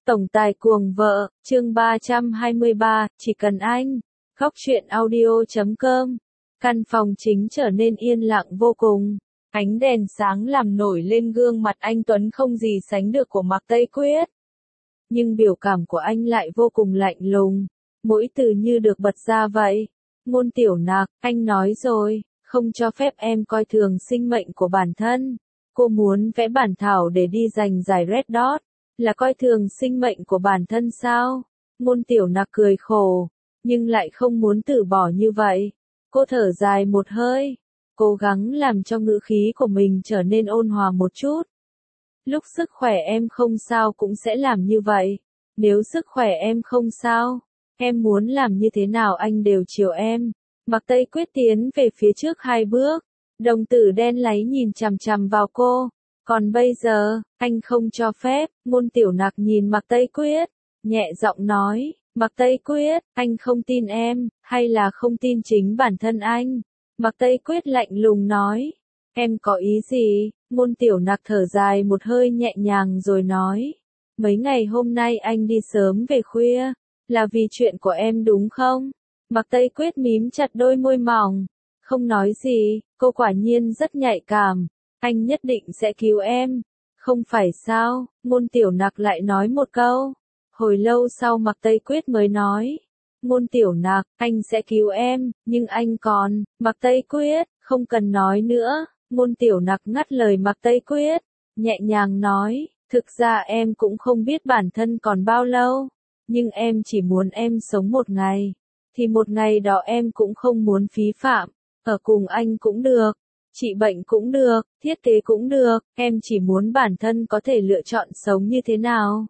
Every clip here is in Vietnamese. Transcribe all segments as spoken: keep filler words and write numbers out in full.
Tổng tài cuồng vợ, chương ba trăm hai mươi ba, chỉ cần anh. Góc truyện audio chấm com. Căn phòng chính trở nên yên lặng vô cùng. Ánh đèn sáng làm nổi lên gương mặt anh Tuấn không gì sánh được của Mạc Tây Quyết. Nhưng biểu cảm của anh lại vô cùng lạnh lùng. Mỗi từ như được bật ra vậy. Ngôn Tiểu Nạc, anh nói rồi, không cho phép em coi thường sinh mệnh của bản thân. Cô muốn vẽ bản thảo để đi giành giải Red Dot. Là coi thường sinh mệnh của bản thân sao? Ngôn Tiểu Nạc cười khổ, nhưng lại không muốn từ bỏ như vậy. Cô thở dài một hơi, cố gắng làm cho ngữ khí của mình trở nên ôn hòa một chút. Lúc sức khỏe em không sao cũng sẽ làm như vậy. Nếu sức khỏe em không sao, em muốn làm như thế nào anh đều chiều em. Mạc Tây Quyết tiến về phía trước hai bước, đồng tử đen láy nhìn chằm chằm vào cô. Còn bây giờ, anh không cho phép. Ngôn Tiểu Nạc nhìn Mạc Tây Quyết, nhẹ giọng nói, Mạc Tây Quyết, anh không tin em, hay là không tin chính bản thân anh? Mạc Tây Quyết lạnh lùng nói, em có ý gì? Ngôn Tiểu Nạc thở dài một hơi nhẹ nhàng rồi nói, mấy ngày hôm nay anh đi sớm về khuya, là vì chuyện của em đúng không? Mạc Tây Quyết mím chặt đôi môi mỏng, không nói gì, cô quả nhiên rất nhạy cảm. Anh nhất định sẽ cứu em, không phải sao? Ngôn Tiểu Nạc lại nói một câu. Hồi lâu sau Mạc Tây Quyết mới nói, Ngôn Tiểu Nạc, anh sẽ cứu em, nhưng anh còn. Mạc Tây Quyết, không cần nói nữa. Ngôn Tiểu Nạc ngắt lời Mạc Tây Quyết, nhẹ nhàng nói, thực ra em cũng không biết bản thân còn bao lâu, nhưng em chỉ muốn em sống một ngày, thì một ngày đó em cũng không muốn phí phạm, ở cùng anh cũng được. Trị bệnh cũng được, thiết kế cũng được, em chỉ muốn bản thân có thể lựa chọn sống như thế nào.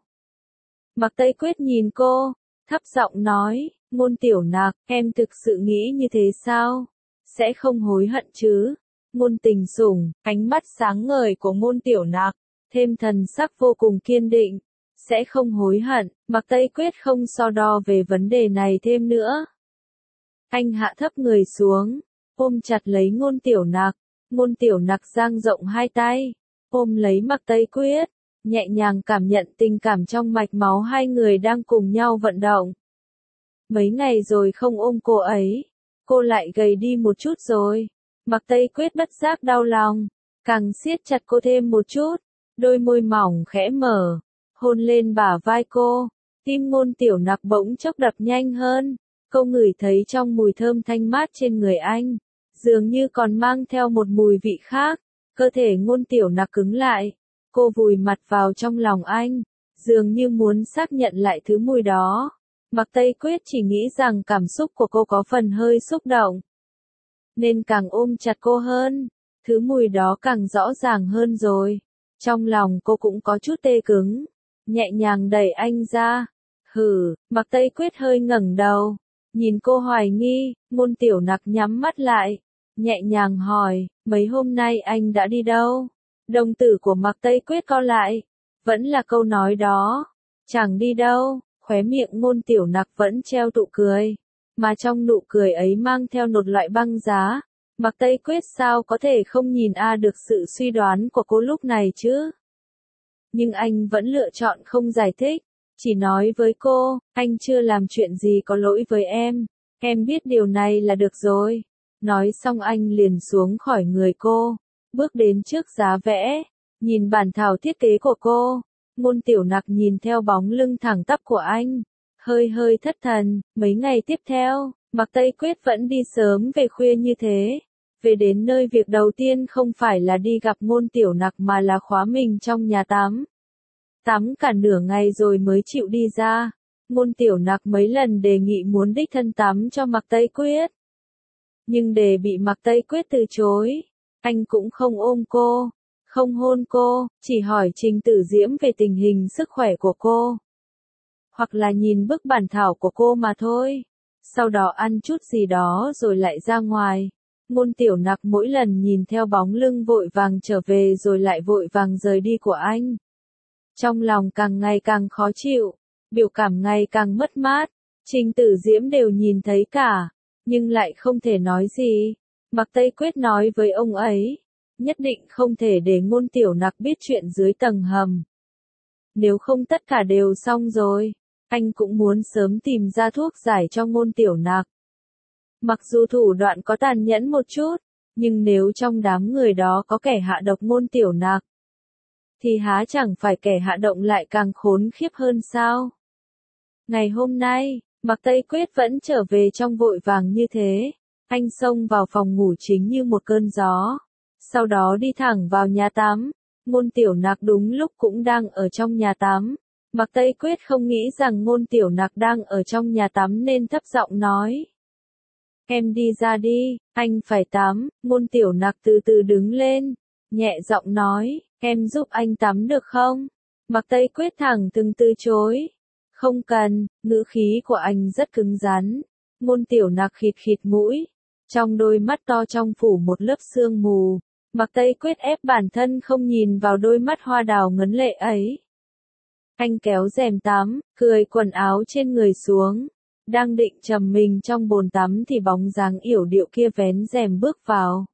Mạc Tây Quyết nhìn cô, thấp giọng nói, Ngôn Tiểu Nạc, em thực sự nghĩ như thế sao? Sẽ không hối hận chứ? Ngôn Tình Sủng, ánh mắt sáng ngời của Ngôn Tiểu Nạc, thêm thần sắc vô cùng kiên định. Sẽ không hối hận. Mạc Tây Quyết không so đo về vấn đề này thêm nữa. Anh hạ thấp người xuống, ôm chặt lấy Ngôn Tiểu Nạc. Ngôn Tiểu Nạc dang rộng hai tay, ôm lấy Mạc Tây Quyết, nhẹ nhàng cảm nhận tình cảm trong mạch máu hai người đang cùng nhau vận động. Mấy ngày rồi không ôm cô ấy, cô lại gầy đi một chút rồi. Mạc Tây Quyết bất giác đau lòng, càng siết chặt cô thêm một chút, đôi môi mỏng khẽ mở, hôn lên bả vai cô. Tim Ngôn Tiểu Nạc bỗng chốc đập nhanh hơn, cô ngửi thấy trong mùi thơm thanh mát trên người anh. Dường như còn mang theo một mùi vị khác, cơ thể Ngôn Tiểu Nạc cứng lại, cô vùi mặt vào trong lòng anh, dường như muốn xác nhận lại thứ mùi đó. Mạc Tây Quyết chỉ nghĩ rằng cảm xúc của cô có phần hơi xúc động, nên càng ôm chặt cô hơn, thứ mùi đó càng rõ ràng hơn rồi. Trong lòng cô cũng có chút tê cứng, nhẹ nhàng đẩy anh ra. Hừ, Mạc Tây Quyết hơi ngẩng đầu, nhìn cô hoài nghi. Ngôn Tiểu Nạc nhắm mắt lại, nhẹ nhàng hỏi, mấy hôm nay anh đã đi đâu? Đồng tử của Mạc Tây Quyết co lại, vẫn là câu nói đó, chẳng đi đâu. Khóe miệng Ngôn Tiểu Nạc vẫn treo nụ cười, mà trong nụ cười ấy mang theo một loại băng giá. Mạc Tây Quyết sao có thể không nhìn ra được sự suy đoán của cô lúc này chứ? Nhưng anh vẫn lựa chọn không giải thích, chỉ nói với cô, anh chưa làm chuyện gì có lỗi với em, em biết điều này là được rồi. Nói xong anh liền xuống khỏi người cô, bước đến trước giá vẽ, nhìn bản thảo thiết kế của cô. Ngôn Tiểu Nạc nhìn theo bóng lưng thẳng tắp của anh, hơi hơi thất thần. Mấy ngày tiếp theo, Mạc Tây Quyết vẫn đi sớm về khuya như thế. Về đến nơi việc đầu tiên không phải là đi gặp Ngôn Tiểu Nạc mà là khóa mình trong nhà tắm. Tắm cả nửa ngày rồi mới chịu đi ra. Ngôn Tiểu Nạc mấy lần đề nghị muốn đích thân tắm cho Mạc Tây Quyết, nhưng để bị Mạc Tây Quyết từ chối. Anh cũng không ôm cô, không hôn cô, chỉ hỏi Trình Tử Diễm về tình hình sức khỏe của cô, hoặc là nhìn bức bản thảo của cô mà thôi. Sau đó ăn chút gì đó rồi lại ra ngoài. Ngôn Tiểu Nạc mỗi lần nhìn theo bóng lưng vội vàng trở về rồi lại vội vàng rời đi của anh, trong lòng càng ngày càng khó chịu, biểu cảm ngày càng mất mát. Trình Tử Diễm đều nhìn thấy cả, nhưng lại không thể nói gì. Mạc Tây Quyết nói với ông ấy, nhất định không thể để Ngôn Tiểu Nạc biết chuyện dưới tầng hầm. nếu không tất cả đều xong rồi. Anh cũng muốn sớm tìm ra thuốc giải cho Ngôn Tiểu Nặc. Mặc dù thủ đoạn có tàn nhẫn một chút, nhưng nếu trong đám người đó có kẻ hạ độc Ngôn Tiểu Nặc, thì há chẳng phải kẻ hạ động lại càng khốn khiếp hơn sao? Ngày hôm nay, Mạc Tây Quyết vẫn trở về trong vội vàng như thế. Anh xông vào phòng ngủ chính như một cơn gió. Sau đó đi thẳng vào nhà tắm. Ngôn Tiểu Nặc đúng lúc cũng đang ở trong nhà tắm. Mạc Tây Quyết không nghĩ rằng Ngôn Tiểu Nặc đang ở trong nhà tắm nên thấp giọng nói. Em đi ra đi, anh phải tắm. Ngôn Tiểu Nặc từ từ đứng lên, nhẹ giọng nói, em giúp anh tắm được không? Mạc Tây Quyết thẳng thừng từ chối. Không cần, ngữ khí của anh rất cứng rắn. Ngôn Tiểu Nặc khịt khịt mũi. Trong đôi mắt to trong phủ một lớp sương mù. Mạc Tây Quyết ép bản thân không nhìn vào đôi mắt hoa đào ngấn lệ ấy. Anh kéo rèm tắm, cởi quần áo trên người xuống. Đang định trầm mình trong bồn tắm thì bóng dáng yểu điệu kia vén rèm bước vào.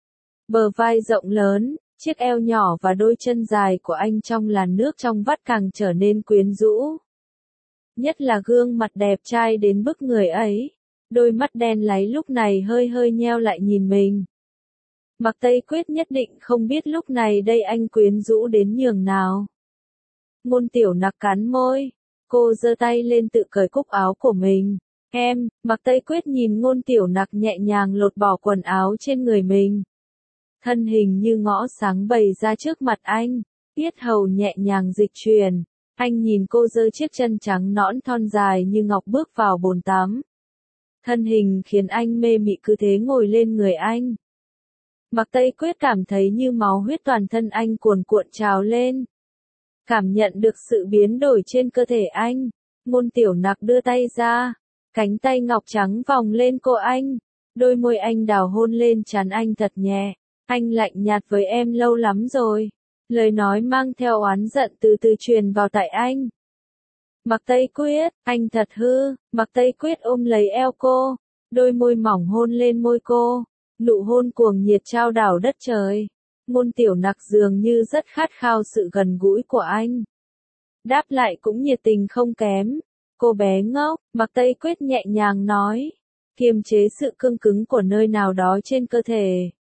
Bờ vai rộng lớn, chiếc eo nhỏ và đôi chân dài của anh trong làn nước trong vắt càng trở nên quyến rũ. Nhất là gương mặt đẹp trai đến bức người ấy. Đôi mắt đen láy lúc này hơi hơi nheo lại nhìn mình. Mạc Tây Quyết nhất định không biết lúc này đây anh quyến rũ đến nhường nào. Ngôn Tiểu Nặc cắn môi. Cô giơ tay lên tự cởi cúc áo của mình. Em, Mạc Tây Quyết nhìn Ngôn Tiểu Nặc nhẹ nhàng lột bỏ quần áo trên người mình. Thân hình như ngõ sáng bày ra trước mặt anh. Yết hầu nhẹ nhàng dịch chuyển. Anh nhìn cô giơ chiếc chân trắng nõn thon dài như ngọc bước vào bồn tắm. Thân hình khiến anh mê mị cứ thế ngồi lên người anh. Mạc Tây Quyết cảm thấy như máu huyết toàn thân anh cuồn cuộn trào lên. Cảm nhận được sự biến đổi trên cơ thể anh. Ngôn Tiểu Nặc đưa tay ra. Cánh tay ngọc trắng vòng lên cổ anh. Đôi môi anh đào hôn lên trán anh thật nhẹ. Anh lạnh nhạt với em lâu lắm rồi. Lời nói mang theo oán giận từ từ truyền vào tai anh. Mạc Tây Quyết, anh thật hư. Mạc Tây Quyết ôm lấy eo cô. Đôi môi mỏng hôn lên môi cô. Nụ hôn cuồng nhiệt trao đảo đất trời. Ngôn Tiểu Nặc dường như rất khát khao sự gần gũi của anh. Đáp lại cũng nhiệt tình không kém. Cô bé ngốc, Mạc Tây Quyết nhẹ nhàng nói. Kiềm chế sự cương cứng của nơi nào đó trên cơ thể.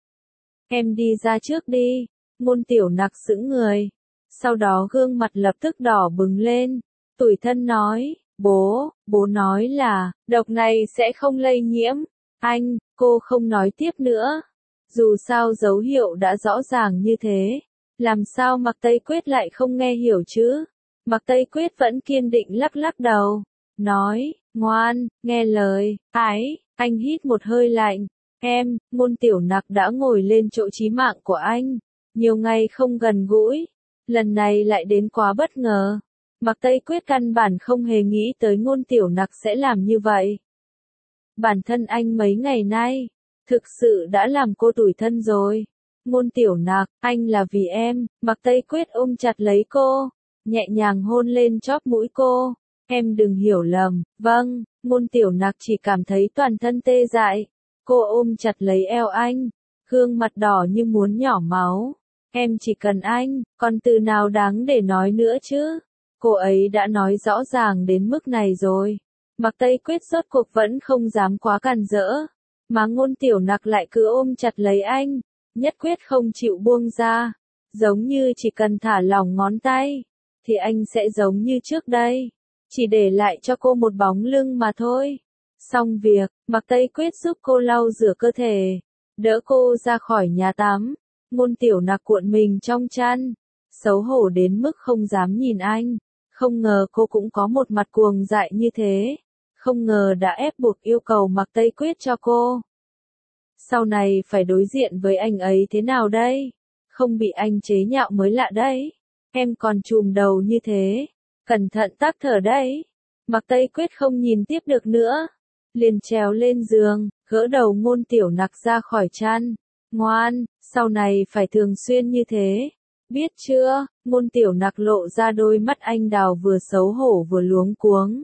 Em đi ra trước đi. Ngôn Tiểu Nặc sững người. Sau đó gương mặt lập tức đỏ bừng lên. Tủi thân nói, bố, bố nói là, độc này sẽ không lây nhiễm. Anh, cô không nói tiếp nữa. Dù sao dấu hiệu đã rõ ràng như thế. Làm sao Mạc Tây Quyết lại không nghe hiểu chứ? Mạc Tây Quyết vẫn kiên định lắc lắc đầu. Nói, ngoan, nghe lời, ái, anh hít một hơi lạnh. Em, Ngôn Tiểu Nặc đã ngồi lên chỗ chí mạng của anh. Nhiều ngày không gần gũi. Lần này lại đến quá bất ngờ. Mạc Tây Quyết căn bản không hề nghĩ tới Ngôn Tiểu Nặc sẽ làm như vậy. Bản thân anh mấy ngày nay, thực sự đã làm cô tủi thân rồi. Ngôn Tiểu Nặc, anh là vì em. Mạc Tây Quyết ôm chặt lấy cô, nhẹ nhàng hôn lên chóp mũi cô. Em đừng hiểu lầm. Vâng. Ngôn Tiểu Nặc chỉ cảm thấy toàn thân tê dại. Cô ôm chặt lấy eo anh, gương mặt đỏ như muốn nhỏ máu. Em chỉ cần anh, còn từ nào đáng để nói nữa chứ? Cô ấy đã nói rõ ràng đến mức này rồi. Mạc Tây Quyết rốt cuộc vẫn không dám quá càn rỡ. Mà Ngôn Tiểu Nặc lại cứ ôm chặt lấy anh, nhất quyết không chịu buông ra. Giống như chỉ cần thả lỏng ngón tay, thì anh sẽ giống như trước đây. Chỉ để lại cho cô một bóng lưng mà thôi. Xong việc, Mạc Tây Quyết giúp cô lau rửa cơ thể, đỡ cô ra khỏi nhà tắm. Ngôn Tiểu Nặc cuộn mình trong chăn, xấu hổ đến mức không dám nhìn anh. Không ngờ cô cũng có một mặt cuồng dại như thế. Không ngờ đã ép buộc yêu cầu Mạc Tây Quyết cho cô. Sau này phải đối diện với anh ấy thế nào đây? Không bị anh chế nhạo mới lạ đấy. Em còn trùm đầu như thế. Cẩn thận tắc thở đấy. Mạc Tây Quyết không nhìn tiếp được nữa. Liền trèo lên giường, gỡ đầu Ngôn Tiểu Nặc ra khỏi chăn. Ngoan, sau này phải thường xuyên như thế. Biết chưa? Ngôn Tiểu Nặc lộ ra đôi mắt anh đào vừa xấu hổ vừa luống cuống.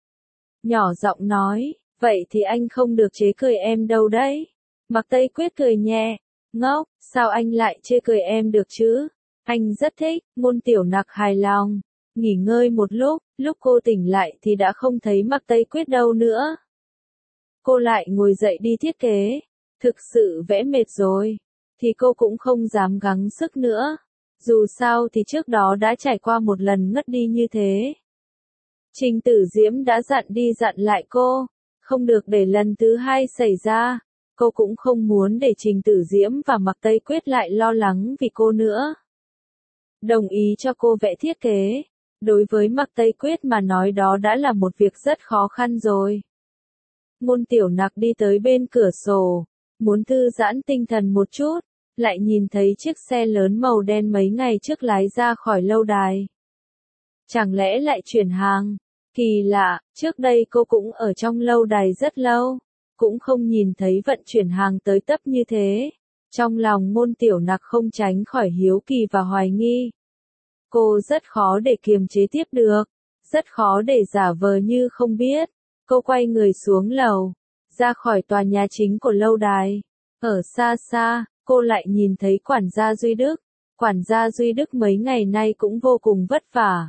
Nhỏ giọng nói, vậy thì anh không được chế cười em đâu đấy. Mạc Tây Quyết cười nhẹ, ngốc, sao anh lại chê cười em được chứ? Anh rất thích. Ngôn Tiểu Nặc hài lòng. nghỉ ngơi một lúc, lúc cô tỉnh lại thì đã không thấy Mạc Tây Quyết đâu nữa. Cô lại ngồi dậy đi thiết kế, thực sự vẽ mệt rồi, thì cô cũng không dám gắng sức nữa. Dù sao thì trước đó đã trải qua một lần ngất đi như thế. Trình Tử Diễm đã dặn đi dặn lại cô, không được để lần thứ hai xảy ra. Cô cũng không muốn để Trình Tử Diễm và Mạc Tây Quyết lại lo lắng vì cô nữa. Đồng ý cho cô vẽ thiết kế. Đối với Mạc Tây Quyết mà nói đó đã là một việc rất khó khăn rồi. Ngôn Tiểu Nặc đi tới bên cửa sổ, muốn thư giãn tinh thần một chút, lại nhìn thấy chiếc xe lớn màu đen mấy ngày trước lái ra khỏi lâu đài. Chẳng lẽ lại chuyển hàng? Kỳ lạ, trước đây cô cũng ở trong lâu đài rất lâu, cũng không nhìn thấy vận chuyển hàng tới tấp như thế. Trong lòng Ngôn Tiểu Nặc không tránh khỏi hiếu kỳ và hoài nghi. Cô rất khó để kiềm chế tiếp được, rất khó để giả vờ như không biết. Cô quay người xuống lầu, ra khỏi tòa nhà chính của lâu đài. Ở xa xa, cô lại nhìn thấy quản gia Duy Đức. Quản gia Duy Đức mấy ngày nay cũng vô cùng vất vả.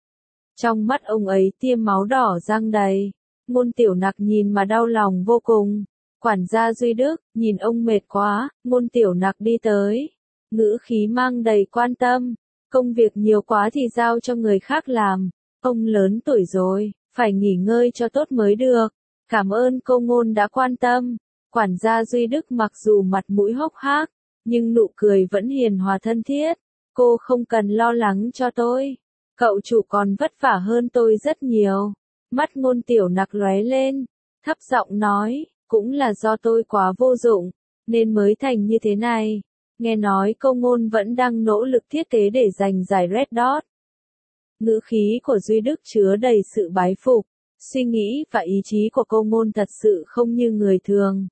Trong mắt ông ấy tiêm máu đỏ răng đầy. Ngôn Tiểu Nặc nhìn mà đau lòng vô cùng. Quản gia Duy Đức, nhìn ông mệt quá, Ngôn Tiểu Nặc đi tới. Ngữ khí mang đầy quan tâm. Công việc nhiều quá thì giao cho người khác làm. Ông lớn tuổi rồi, phải nghỉ ngơi cho tốt mới được. Cảm ơn cô Ngôn đã quan tâm. Quản gia Duy Đức mặc dù mặt mũi hốc hác, nhưng nụ cười vẫn hiền hòa thân thiết. Cô không cần lo lắng cho tôi. Cậu chủ còn vất vả hơn tôi rất nhiều. Mắt Ngôn Tiểu Nặc lóe lên, thấp giọng nói, cũng là do tôi quá vô dụng, nên mới thành như thế này. Nghe nói cô Ngôn vẫn đang nỗ lực thiết kế để giành giải Red Dot. Ngữ khí của Duy Đức chứa đầy sự bái phục, suy nghĩ và ý chí của cô Ngôn thật sự không như người thường.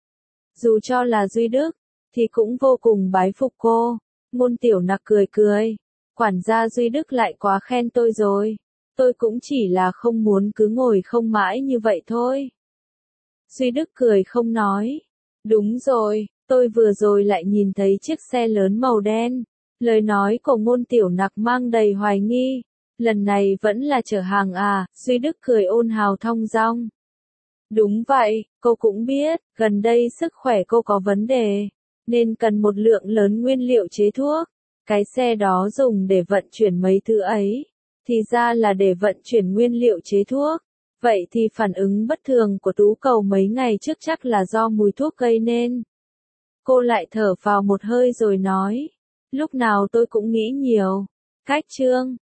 Dù cho là Duy Đức, thì cũng vô cùng bái phục cô. Ngôn Tiểu Nặc cười cười, quản gia Duy Đức lại quá khen tôi rồi. Tôi cũng chỉ là không muốn cứ ngồi không mãi như vậy thôi. Duy Đức cười không nói. Đúng rồi, tôi vừa rồi lại nhìn thấy chiếc xe lớn màu đen. Lời nói của Ngôn Tiểu Nặc mang đầy hoài nghi. Lần này vẫn là chở hàng à? Duy Đức cười ôn hào thong dong. Đúng vậy, cô cũng biết, gần đây sức khỏe cô có vấn đề, nên cần một lượng lớn nguyên liệu chế thuốc. Cái xe đó dùng để vận chuyển mấy thứ ấy, thì ra là để vận chuyển nguyên liệu chế thuốc. Vậy thì phản ứng bất thường của Tú Cầu mấy ngày trước chắc là do mùi thuốc gây nên. Cô lại thở vào một hơi rồi nói, lúc nào tôi cũng nghĩ nhiều. Cách chương